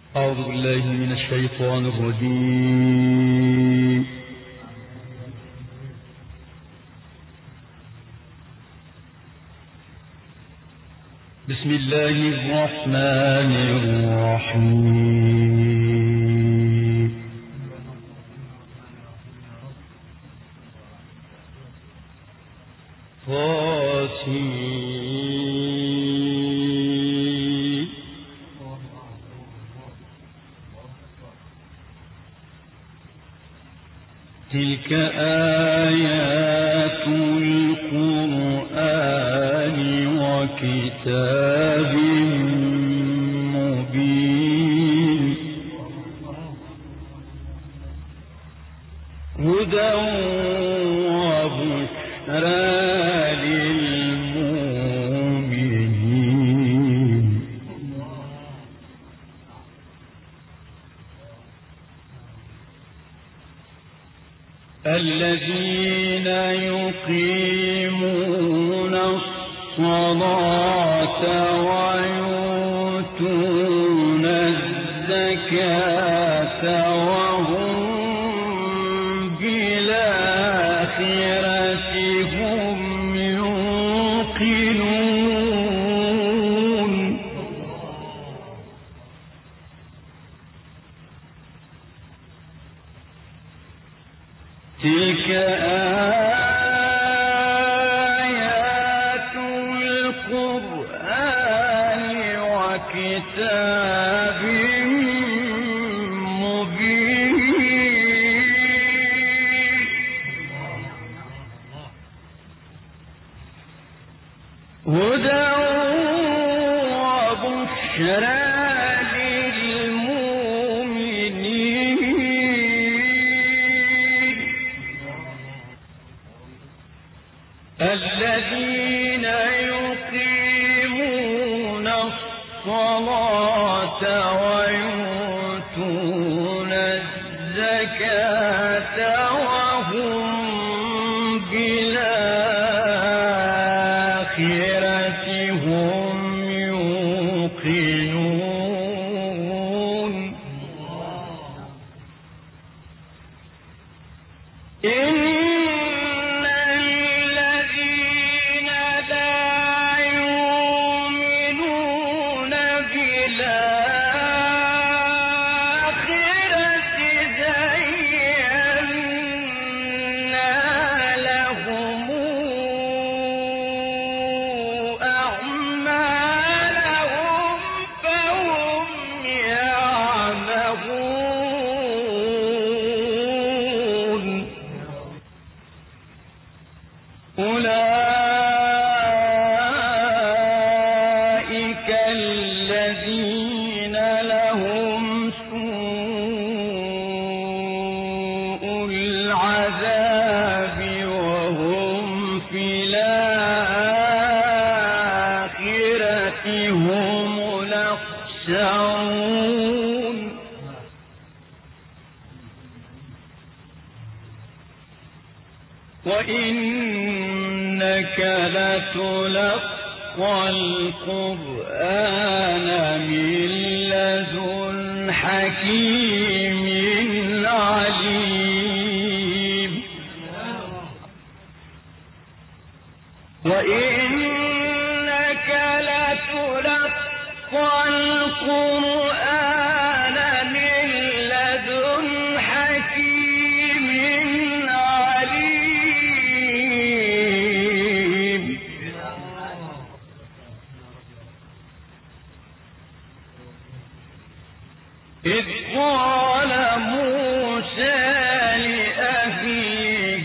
أعوذ بالله من الشيطان الرجيم. بسم الله الرحمن الرحيم. تلك آيات القرآن وكتاب مبين هدى وبشرى للمؤمنين الذين يقيمون الصلاة ويؤتون الزكاة وهم بالآخرة هم يوقنون تلك آيات القرآن وكتاب مبين هدى وبشرى الذين يقيمون الصلاة ويؤتون الزكاة وهم بالآخرة هم يوقنون أولئك الذين لهم سوء العذاب وهم في الآخرة هم الأخسرون وإنك لتلقى القرآن من لدن حكيم عليم وإنك لتلقى القرآن من لدن حكيم عليم إذ قال موسى لأخيه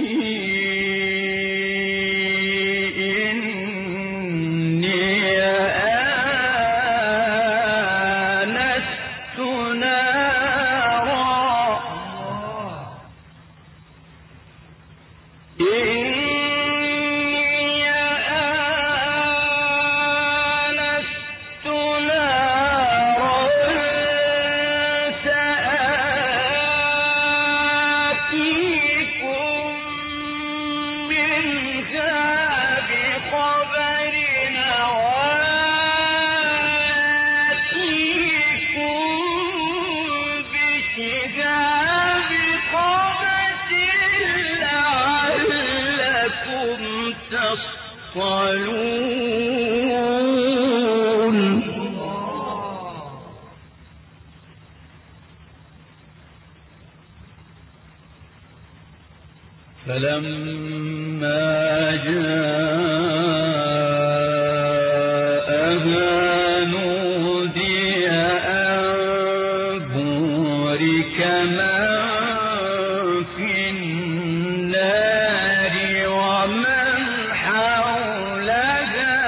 إني آنست نارا يفصلون فلما جاءها نودي أن بورك من في النار ومن حولها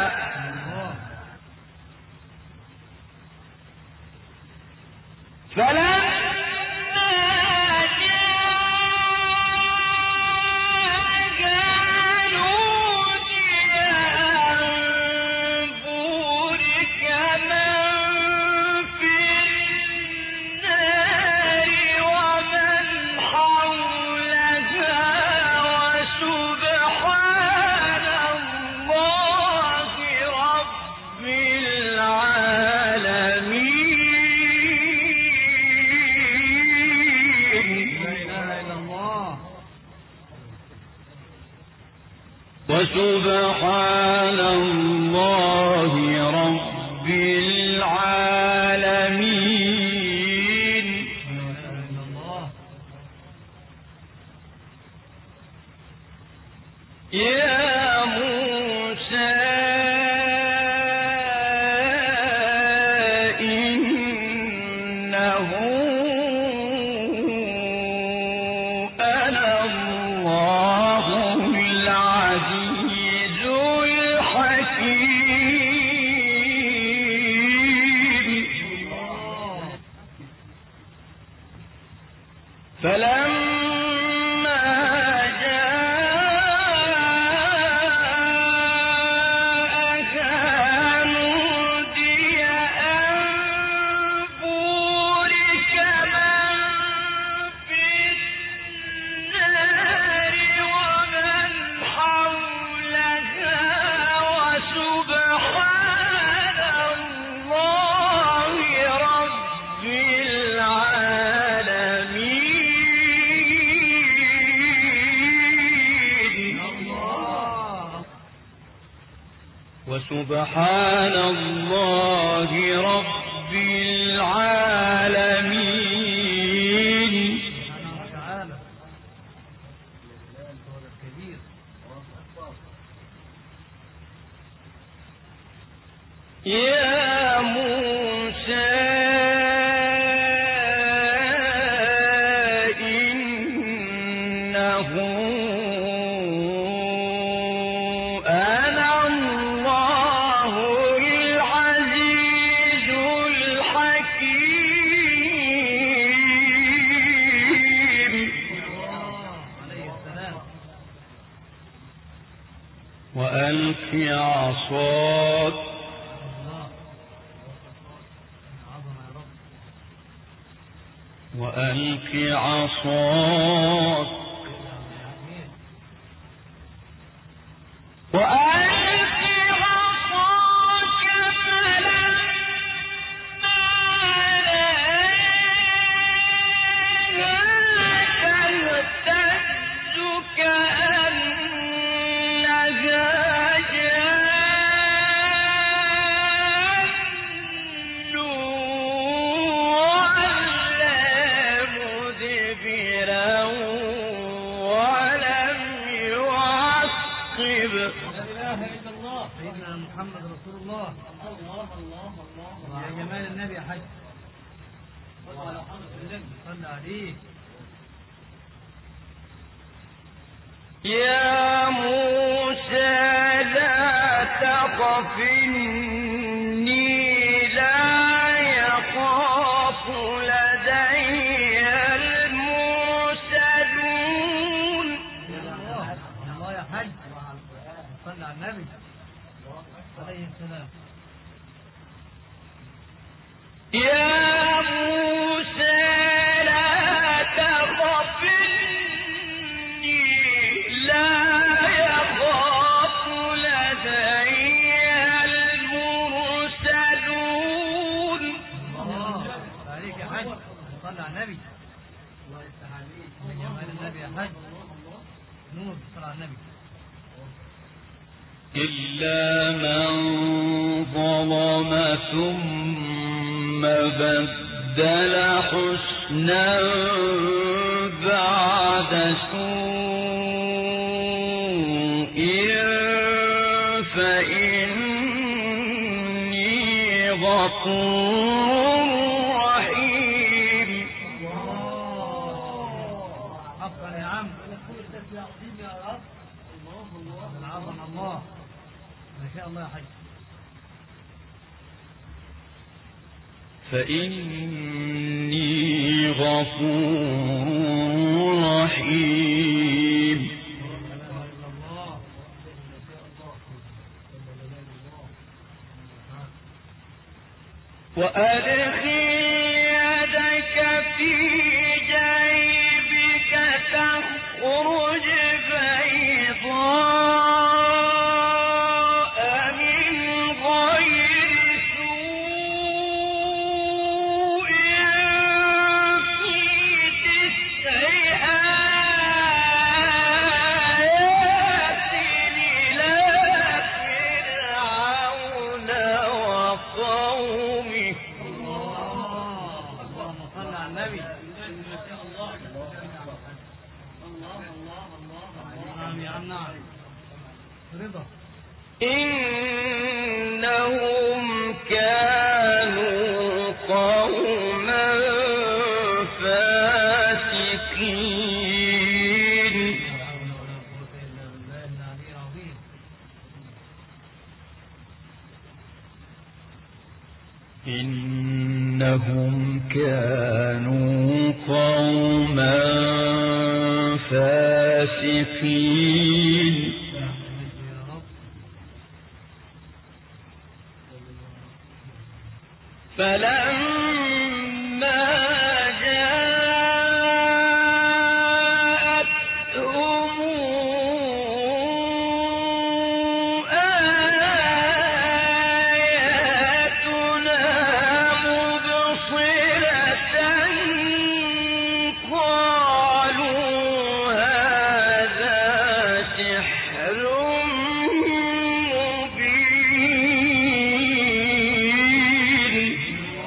وسبحان الله رب العالمين يا موسى إنه أنا الله العزيز الحكيم فلما جاءها نودي أن بورك من في النار ومن حولها وسبحان الله رب العالمين وسبحان الله رب العالمين يا موسى إنه أنا الله العزيز الحكيم وألق عصاك وألق عصاك وألق عصاك فلما تهتز كأنها جان ولا مدبرا ولم يعقب لا إله إلا الله سيدنا محمد رسول الله الله الله الله يا جمال النبي يا حاج صلى على حضرة النبي صلى عليه يا موسى لا تخف إني لا يخاف لدي المرسلون الله يا حاج صلى على النبي عليه السلام يا موسى لا تخف إني لا يخاف لدي المرسلون الله عليك يا حاج صلى على النبي الله يفتح عليك يا جمال النبي يا حاج نور صلى على النبي إلا من ظلم ثم بدل حسنا بعد سوء فإني غفور رحيم. حقا يا عم، يا رب. عظم الله، ما شاء الله يا حاج. فإني غفور رحيم. وأدخل يدك في جيبك تخرج بيضاء من غير سوء في 9 آيات إلى فرعون وقومه. اللهم صل على النبي. نعم يا عم، نعم. رضا. إنهم كانوا قوما فاسقين. إنهم كانوا قوما فاسقين. فلما جاءتهم آياتنا مبصرة قالوا هذا سحر مبين.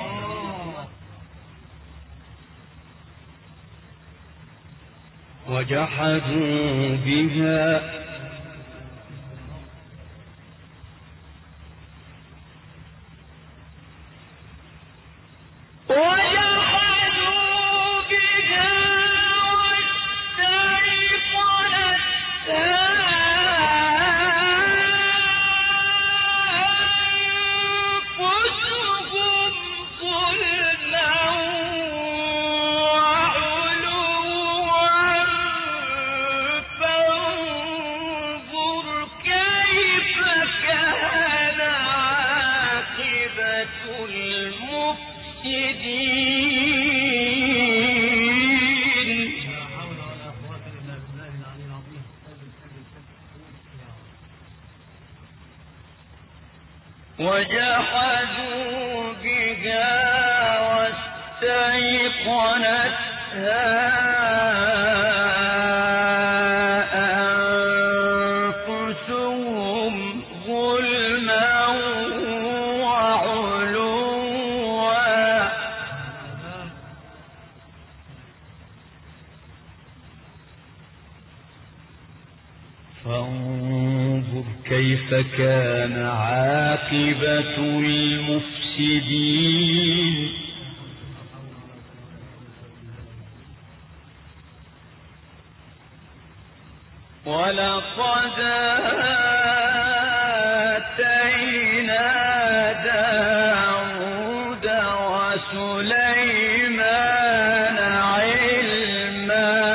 وجحدوا بها وجحدوا بها واستيقنتها أنفسهم ظلما وعلوا. فانظر كيف كان عاقبة المفسدين. ولقد آتينا داود وسليمان علما.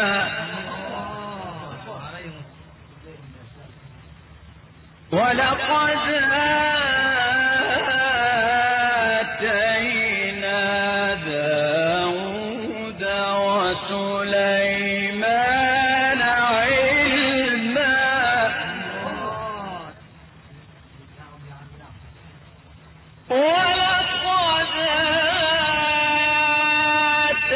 ولقد آتينا داود وسليمان علما. ولقد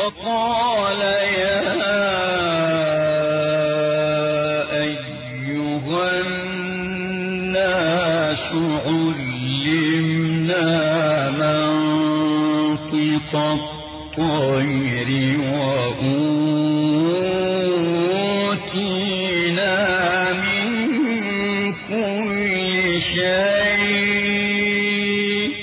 وقال يا أيها الناس علمنا منطق الطير وأوتينا من كل شيء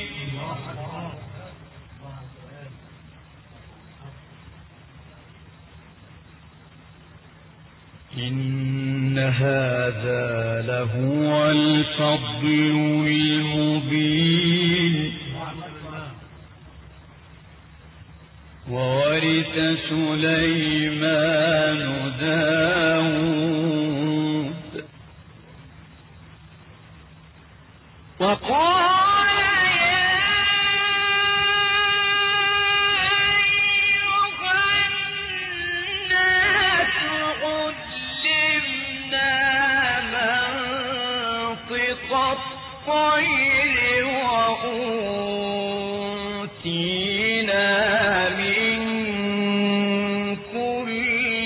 إن هذا لهو الفضل المبين وورث سليمان داود وقال يا أيها الناس علمنا منطق الطير وأوتينا من كل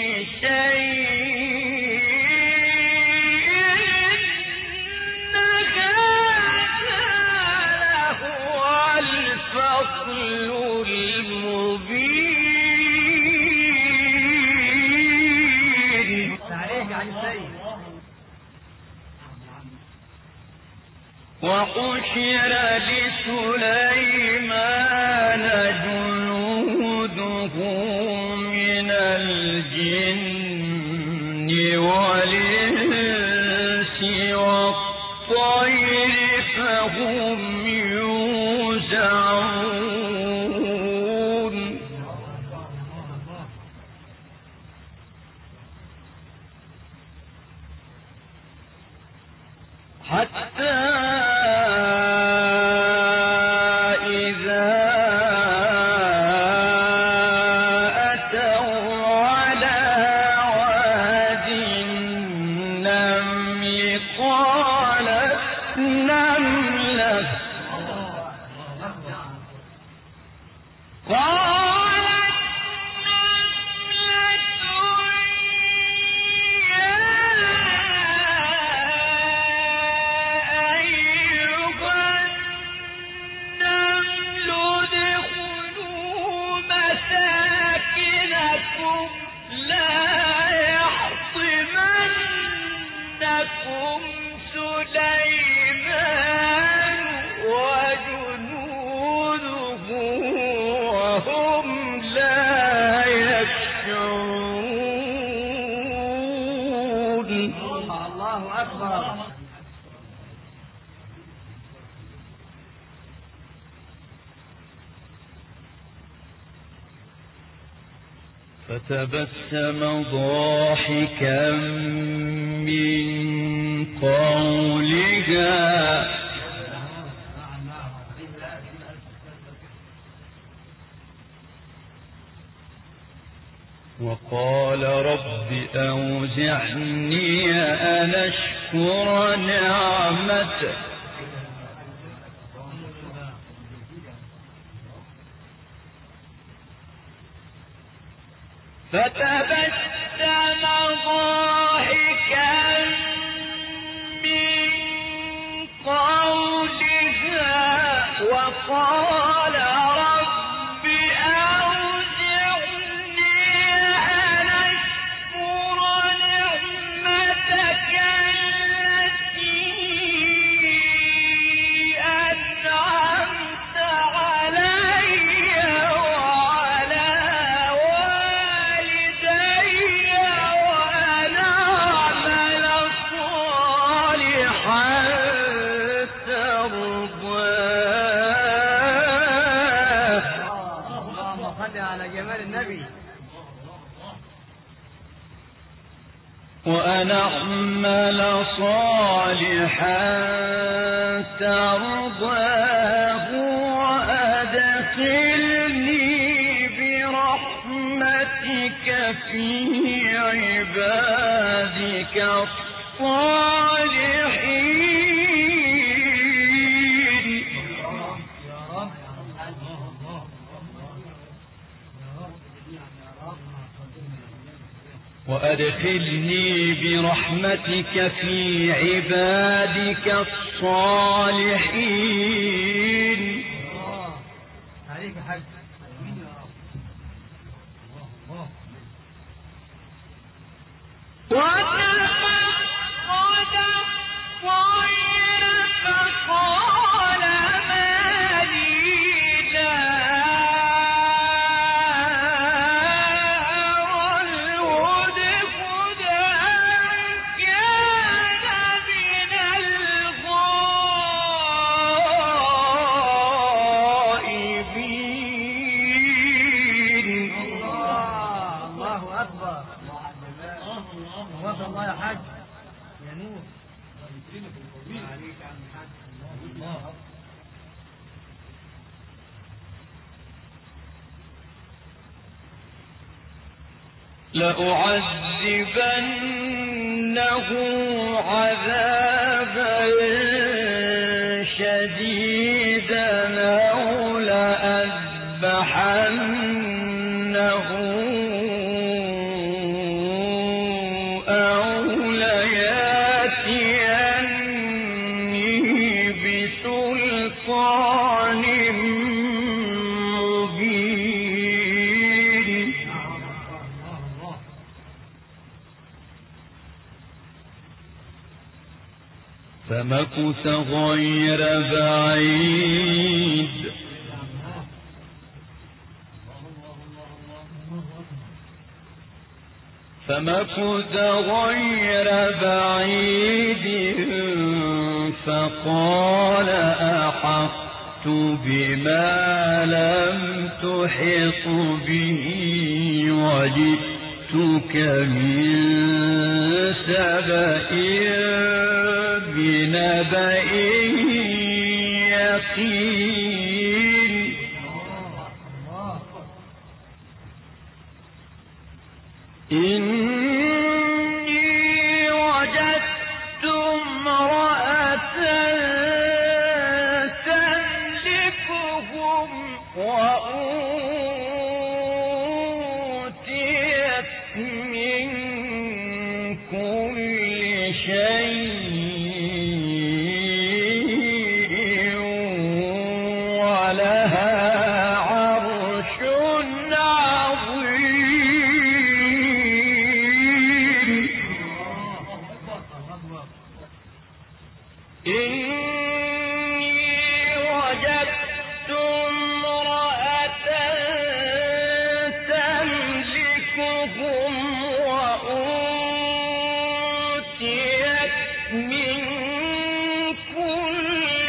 شيء إن هذا لهو الفضل المبين تعليق عن السيد. وحشر لسليمان جنوده من الجن والإنس والطير فهم يوزعون حتى فتبسم ضاحكا من قولها وقال رب أوزعني أن أشكر نعمتك فتبسم ضاحكا من قولها وقال رب أوزعني أن أشكر نعمتك التي أنعمت علي وعلى وأن أعمل صالحا ترضاه وأدخلني برحمتك في عبادك الصالحين. وأدخلني برحمتك في عبادك الصالحين. عليك حاج. الله يا حاج يا نور. عليك يا عم الحاج. الله لأعذبنه عذابا شديدا أو لأذبحنه أو ليأتيني بسلطان مبين. فمكث غير بعيد فقال أحطت بما لم تحط به وجئتك من سبأ بنبأ يقين. إني وجدت امرأة تملكهم وأوتيت من كل شيء ولها عرش عظيم. إني وجدت امرأة تملكهم وأوتيت من كل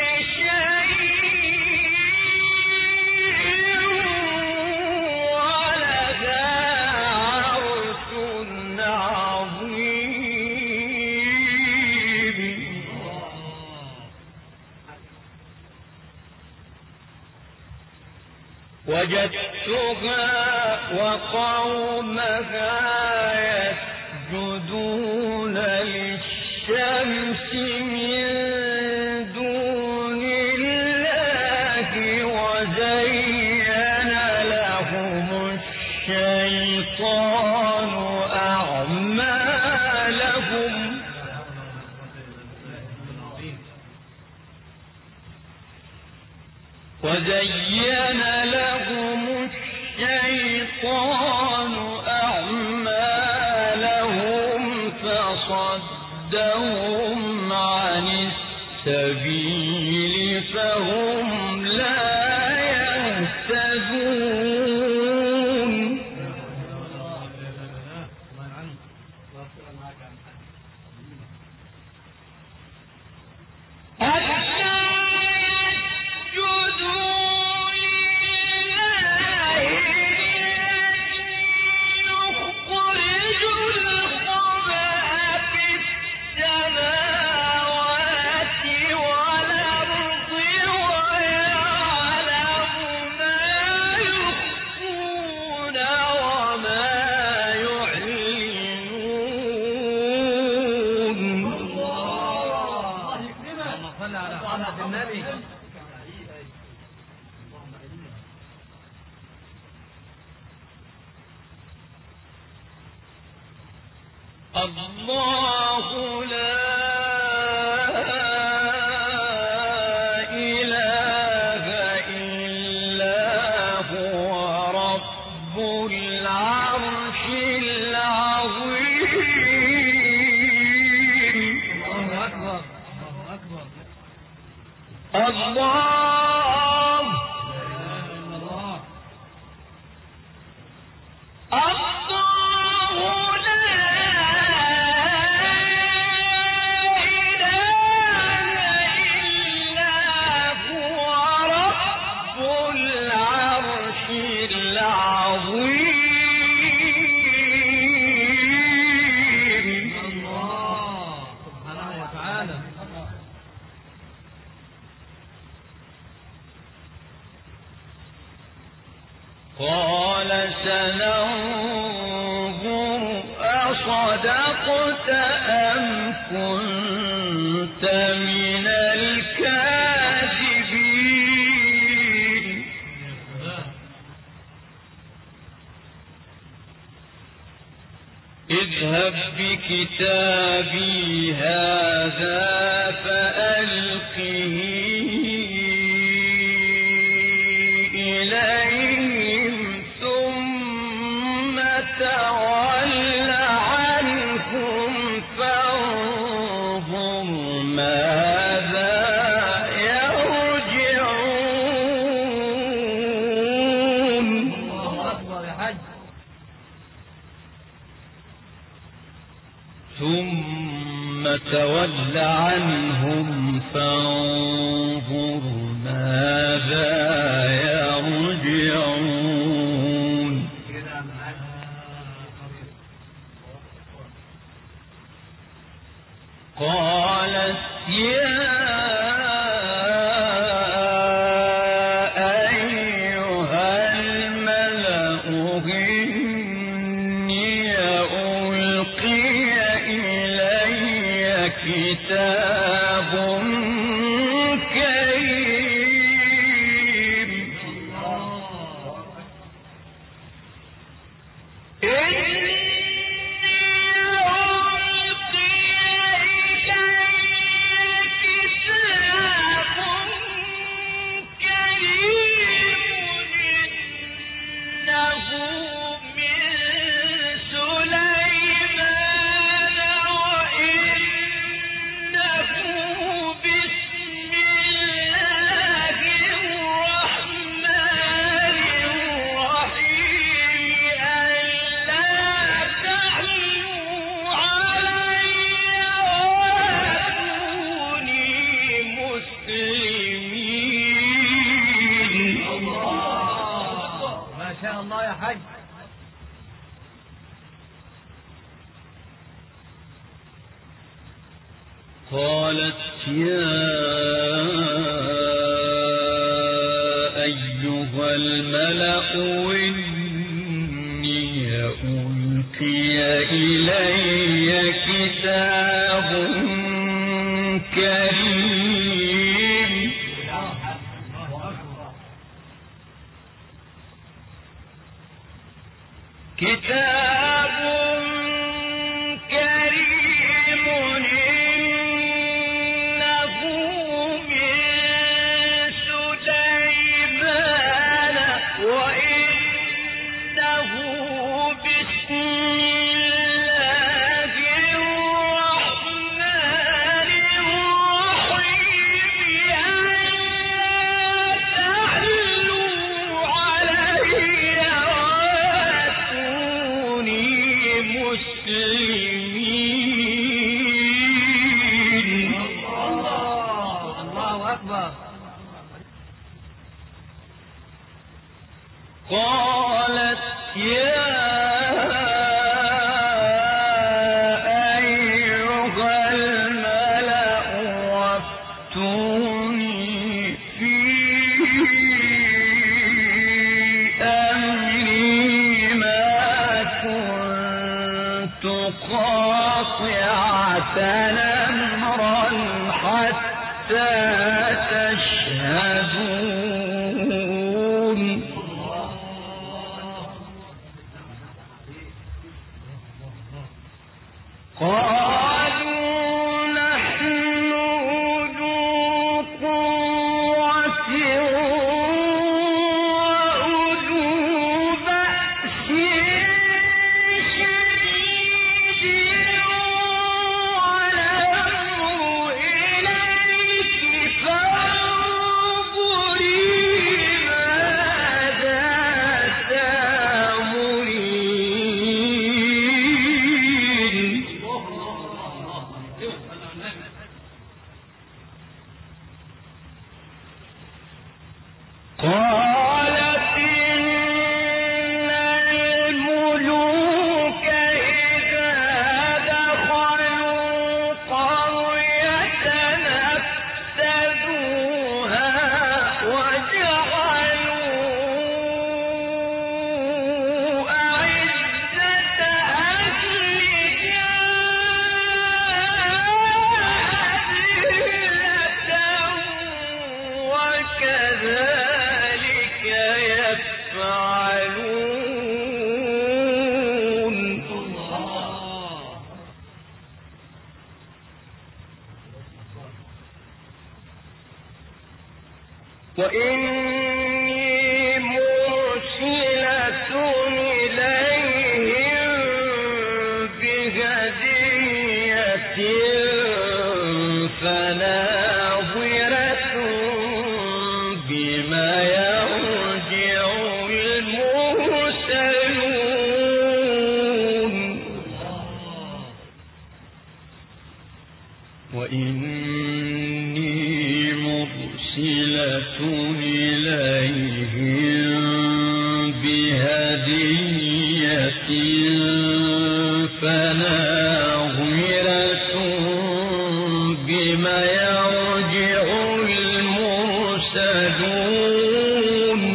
شيء ولها عرش عظيم. وجدتها وقومها يسجدون للشمس من دون الله وزين لهم الشيطان أعمالهم فصدهم عن السبيل فهم لا يهتدون. الله لا إله إلا هو رب العرش العظيم. الله أكبر الله أكبر. الله قال سننظر أصدقت أم كنت من الكاذبين. اذهب بكتابي هذا فألقه إليهم ثم تول عنهم فانظر ماذا يرجعون. الله أكبر يا حج. ثم تول عنهم فانظر ماذا يرجعون. قالت يا أيها الملأ إني ألقي إلي كتاب كريم. الله يا حج. قالت يا أيها الملأ إني ألقي إلي كتاب كريم. كتاب كريم إنه من سليمان وإنه بسم الله الرحمن الرحيم ألا تعلوا علي وأتوني مسلمين. الله أكبر. قالت يا أيها الملأ وافتوني في أمري ما كنت قاطعة أمرا حتى تشهدون. قالت إن الملوك إذا دخلوا قرية أفسدوها وجعلوا أعزة أهلها أذلة وكذلك يفعلون. وإني مرسلة إليهم بهدية فناظرة بما يرجع المرسلون. وإني مرسلة إليهم بهدية فناظرة بما يرجع المرسلون.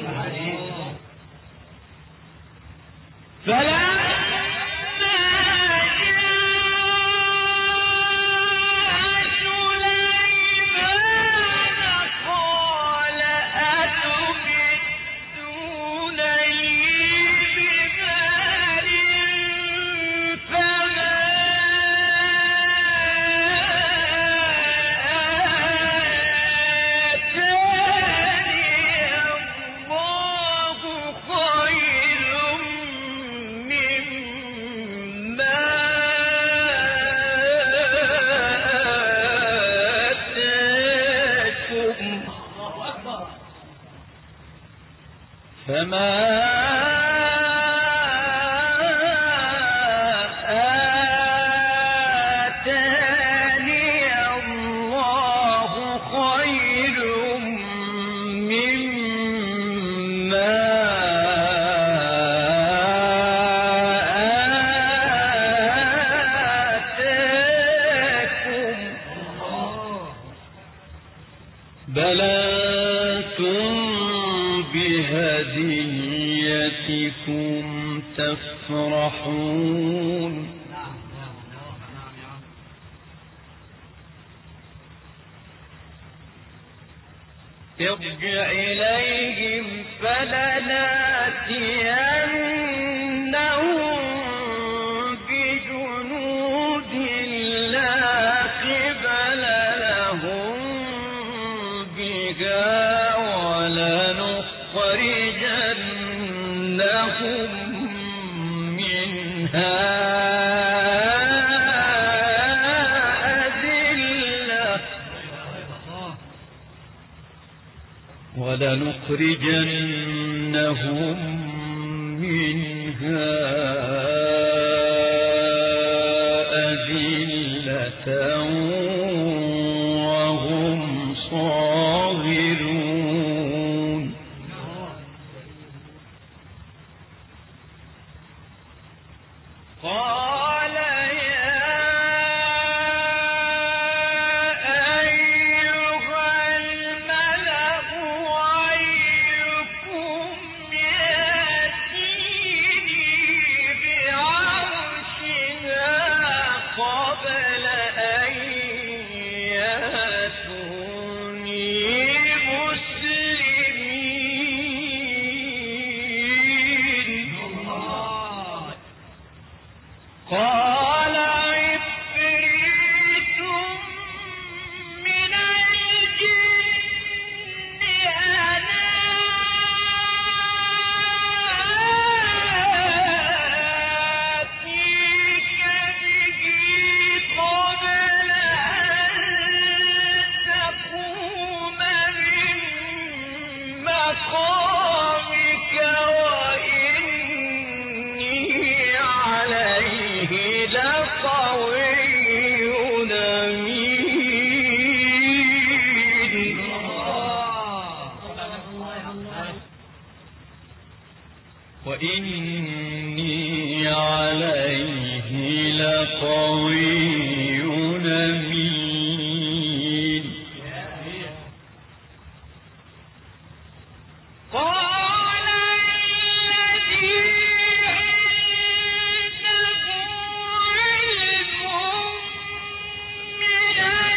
فما آتاني الله خير مما آتاكم بل أنتم بهديتكم تفرحون. ارجع إليهم فلناتينهم بجنود لا قبل لهم بها ولنخرجنهم منها أذلة وهم صاغرون. قال يا أيها الملأ أيكم يأتيني بعرشها قبل أن وإني عليه لقوي أمين. قال الذي عنده علم من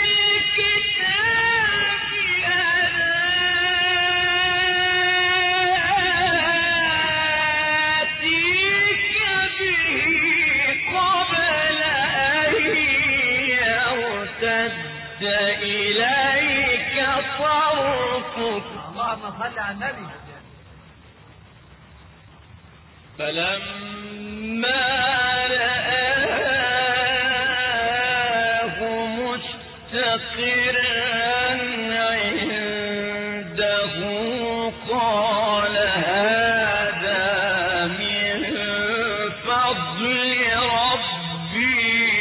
الكتاب آتيك به قبل أن يرتد إليك طرفك. اللهم صل على النبي. فلما رآه مستقرا عنده قال هذا من فضل ربي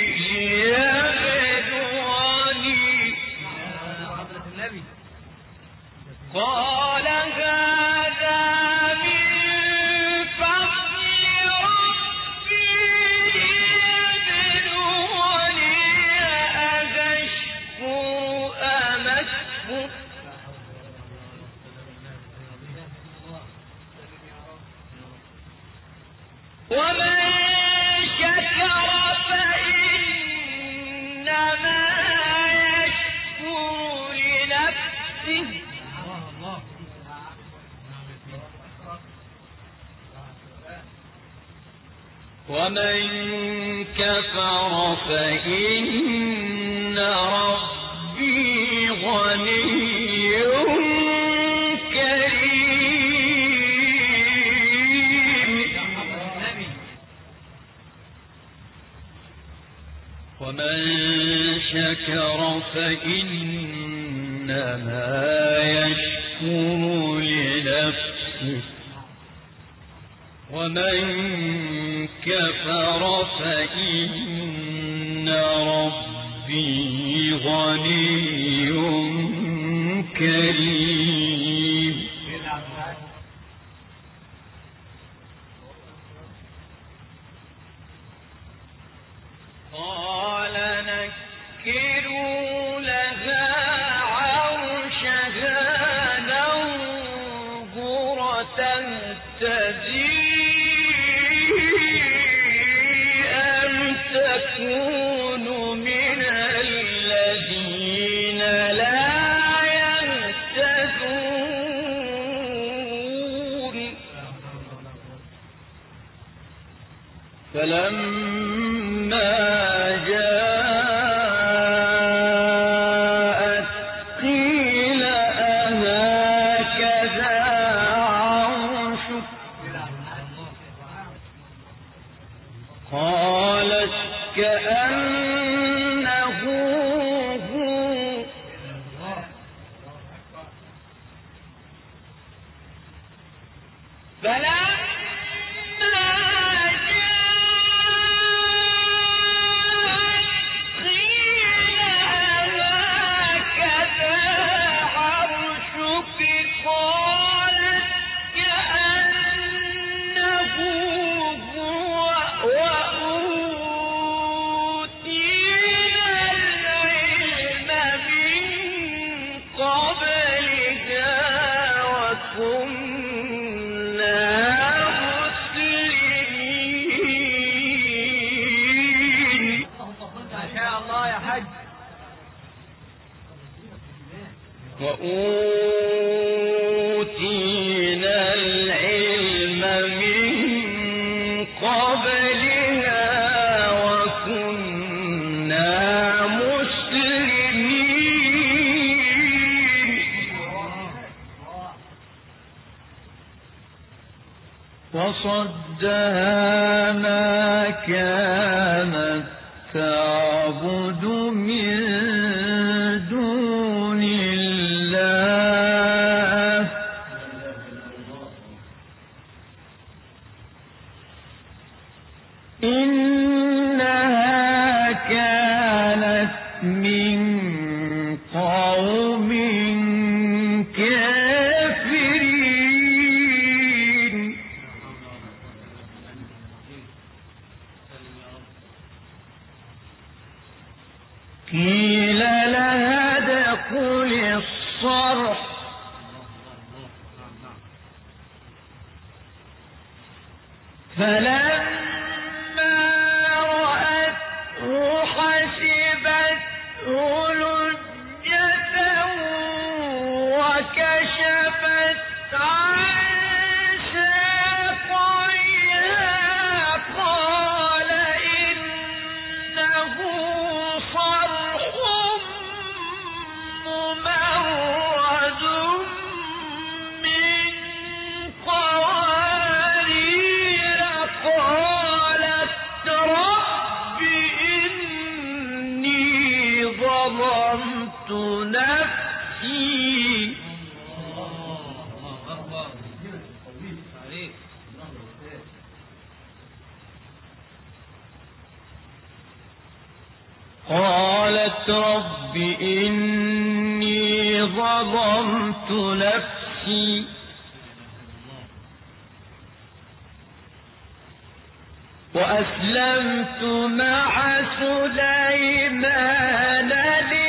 ليبلوني. حضرة النبي. قال هذا من فضل ربي ليبلوني أأشكر أم أكفر. ومن شكر فإنما يشكر لنفسه الله. ومن كفر فإن ربي غني كريم. ومن شكر فإنما يشكر لنفسه ومن كفر فإن ربي غني كريم. قال نكروا لها عرشها ننظر تهتدي أم تكون من الذين لا يهتدون. فلما جاءت قيل أهكذا عرشك قالت كأنه هو. وأوتينا العلم من قبلها وكنا مسلمين. وصدها ما كانت تعبد من دون الله إنها كانت من قوم كافرين. الصرح فلما رأته حسبته لجة وكشفت عن ساقيها قال إنه صرح ممرد من قوارير قالت رب إني ظلمت نفسي قالت رب إني ظلمت نفسي وأسلمت مع سليمان